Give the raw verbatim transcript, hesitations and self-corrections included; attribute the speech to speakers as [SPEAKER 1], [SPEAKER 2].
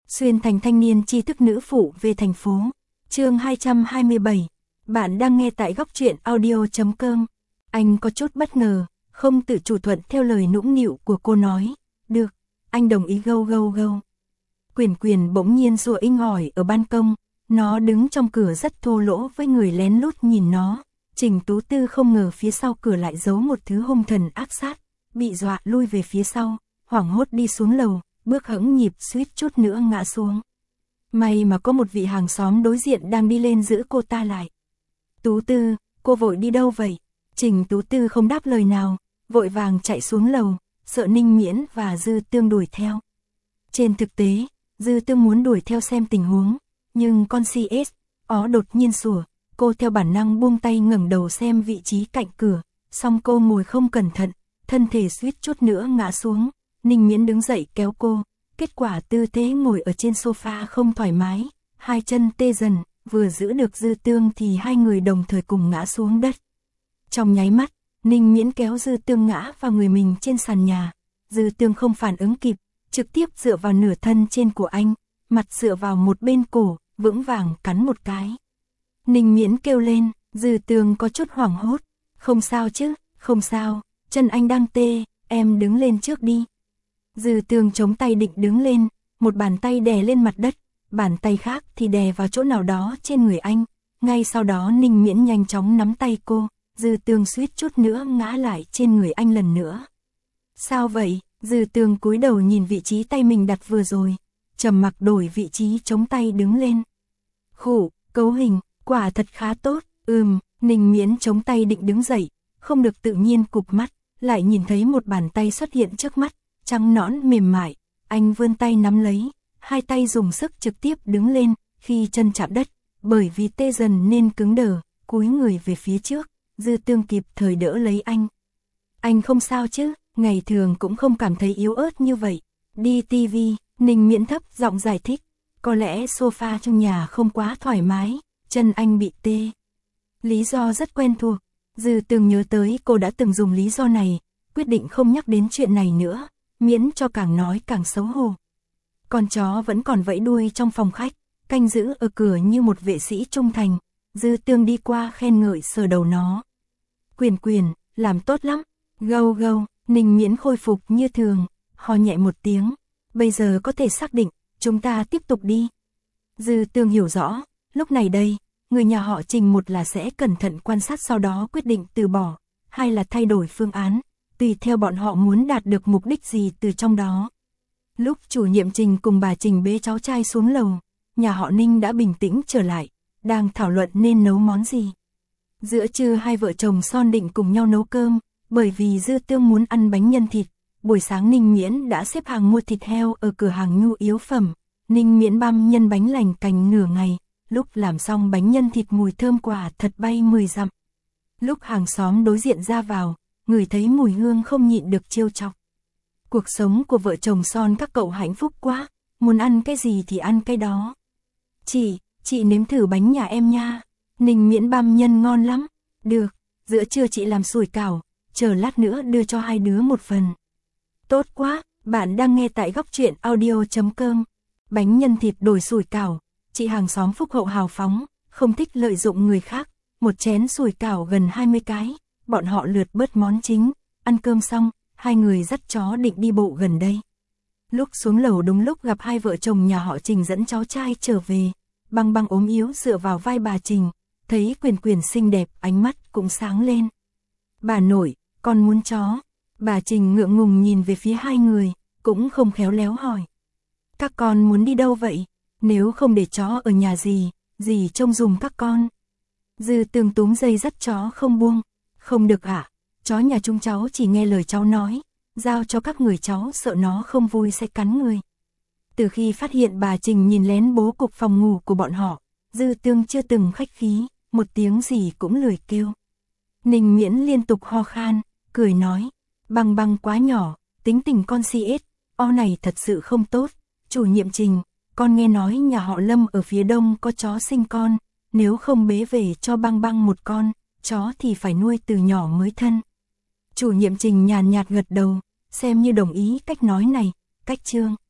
[SPEAKER 1] Xuyên thành thanh niên tri thức nữ phụ về thành phố. Chương hai trăm hai mươi bảy. Bạn đang nghe tại góc truyện audio chấm com. Anh có chút bất ngờ, không tự chủ thuận theo lời nũng nịu của cô nói. Được, anh đồng ý gâu gâu gâu. Quyền Quyền bỗng nhiên rủa inh ỏi ở ban công, nó đứng trong cửa rất thô lỗ với người lén lút nhìn nó. Trình Tú Tư không ngờ phía sau cửa lại giấu một thứ hung thần ác sát, bị dọa lui về phía sau, hoảng hốt đi xuống lầu, bước hững nhịp suýt chút nữa ngã xuống. May mà có một vị hàng xóm đối diện đang đi lên giữ cô ta lại. Tú Tư, cô vội đi đâu vậy? Trình Tú Tư không đáp lời nào, vội vàng chạy xuống lầu, sợ Ninh Miễn và Dư Tương đuổi theo. Trên thực tế, Dư Tương muốn đuổi theo xem tình huống, nhưng con xê ét ó đột nhiên sủa, cô theo bản năng buông tay ngẩng đầu xem vị trí cạnh cửa, song cô ngồi không cẩn thận, thân thể suýt chút nữa ngã xuống. Ninh Miễn đứng dậy kéo cô, kết quả tư thế ngồi ở trên sofa không thoải mái, hai chân tê dần, vừa giữ được Dư Tương thì hai người đồng thời cùng ngã xuống đất. Trong nháy mắt, Ninh Miễn kéo Dư Tương ngã vào người mình trên sàn nhà. Dư Tương không phản ứng kịp, trực tiếp dựa vào nửa thân trên của anh, mặt dựa vào một bên cổ, vững vàng cắn một cái. Ninh Miễn kêu lên, Dư Tương có chút hoảng hốt, không sao chứ, không sao, chân anh đang tê, em đứng lên trước đi. Dư Tương chống tay định đứng lên, một bàn tay đè lên mặt đất, bàn tay khác thì đè vào chỗ nào đó trên người anh. Ngay sau đó Ninh Miễn nhanh chóng nắm tay cô, Dư Tương suýt chút nữa ngã lại trên người anh lần nữa. Sao vậy? Dư Tương cúi đầu nhìn vị trí tay mình đặt vừa rồi, trầm mặc đổi vị trí chống tay đứng lên. Khủ, cấu hình, quả thật khá tốt, ừm, Ninh Miễn chống tay định đứng dậy, không được tự nhiên cụp mắt, lại nhìn thấy một bàn tay xuất hiện trước mắt, trắng nõn mềm mại, anh vươn tay nắm lấy, hai tay dùng sức trực tiếp đứng lên, khi chân chạm đất, bởi vì tê dần nên cứng đờ, cúi người về phía trước, Dư Tương kịp thời đỡ lấy anh. Anh không sao chứ, ngày thường cũng không cảm thấy yếu ớt như vậy. Đi tivi, Ninh Miễn thấp giọng giải thích, có lẽ sofa trong nhà không quá thoải mái, chân anh bị tê. Lý do rất quen thuộc, Dư Tương nhớ tới cô đã từng dùng lý do này, quyết định không nhắc đến chuyện này nữa, miễn cho càng nói càng xấu hổ. Con chó vẫn còn vẫy đuôi trong phòng khách, canh giữ ở cửa như một vệ sĩ trung thành. Dư Tương đi qua khen ngợi sờ đầu nó. Quyền Quyền, làm tốt lắm. Gâu gâu, Ninh Miễn khôi phục như thường, ho nhẹ một tiếng. Bây giờ có thể xác định, chúng ta tiếp tục đi. Dư Tương hiểu rõ, lúc này đây, người nhà họ Trình một là sẽ cẩn thận quan sát sau đó quyết định từ bỏ, hai là thay đổi phương án, tùy theo bọn họ muốn đạt được mục đích gì từ trong đó. Lúc chủ nhiệm Trình cùng bà Trình bế cháu trai xuống lầu, nhà họ Ninh đã bình tĩnh trở lại, đang thảo luận nên nấu món gì. Giữa trưa hai vợ chồng Son định cùng nhau nấu cơm, bởi vì Dư Tương muốn ăn bánh nhân thịt. Buổi sáng Ninh Miễn đã xếp hàng mua thịt heo ở cửa hàng nhu yếu phẩm. Ninh Miễn băm nhân bánh lành cành nửa ngày, lúc làm xong bánh nhân thịt mùi thơm quả thật bay mười dặm. Lúc hàng xóm đối diện ra vào, ngửi thấy mùi hương không nhịn được trêu chọc. Cuộc sống của vợ chồng Son các cậu hạnh phúc quá, muốn ăn cái gì thì ăn cái đó. Chị, chị nếm thử bánh nhà em nha. Ninh Miễn băm nhân ngon lắm. Được, giữa trưa chị làm sủi cảo, chờ lát nữa đưa cho hai đứa một phần. Tốt quá, bạn đang nghe tại góc truyện audio chấm com. Bánh nhân thịt đổi sủi cảo, chị hàng xóm phúc hậu hào phóng, không thích lợi dụng người khác. Một chén sủi cảo gần hai mươi cái, bọn họ lượt bớt món chính. Ăn cơm xong, hai người dắt chó định đi bộ gần đây. Lúc xuống lầu đúng lúc gặp hai vợ chồng nhà họ Trình dẫn cháu trai trở về. Băng Băng ốm yếu dựa vào vai bà Trình, thấy Quyền Quyền xinh đẹp, ánh mắt cũng sáng lên. Bà nội, con muốn chó. Bà Trình ngượng ngùng nhìn về phía hai người, cũng không khéo léo hỏi. Các con muốn đi đâu vậy? Nếu không để chó ở nhà gì, gì trông giùm các con. Dư Tương túm dây dắt chó không buông. Không được ạ, chó nhà chúng cháu chỉ nghe lời cháu nói, giao cho các người cháu sợ nó không vui sẽ cắn người. Từ khi phát hiện bà Trình nhìn lén bố cục phòng ngủ của bọn họ, Dư Tương chưa từng khách khí, một tiếng gì cũng lười kêu. Ninh Miễn liên tục ho khan, cười nói, Băng Băng quá nhỏ, tính tình con xê ét o này thật sự không tốt. Chủ nhiệm Trình, con nghe nói nhà họ Lâm ở phía đông có chó sinh con, nếu không bế về cho Băng Băng một con, chó thì phải nuôi từ nhỏ mới thân. Chủ nhiệm Trình nhàn nhạt gật đầu, xem như đồng ý cách nói này, cách chương.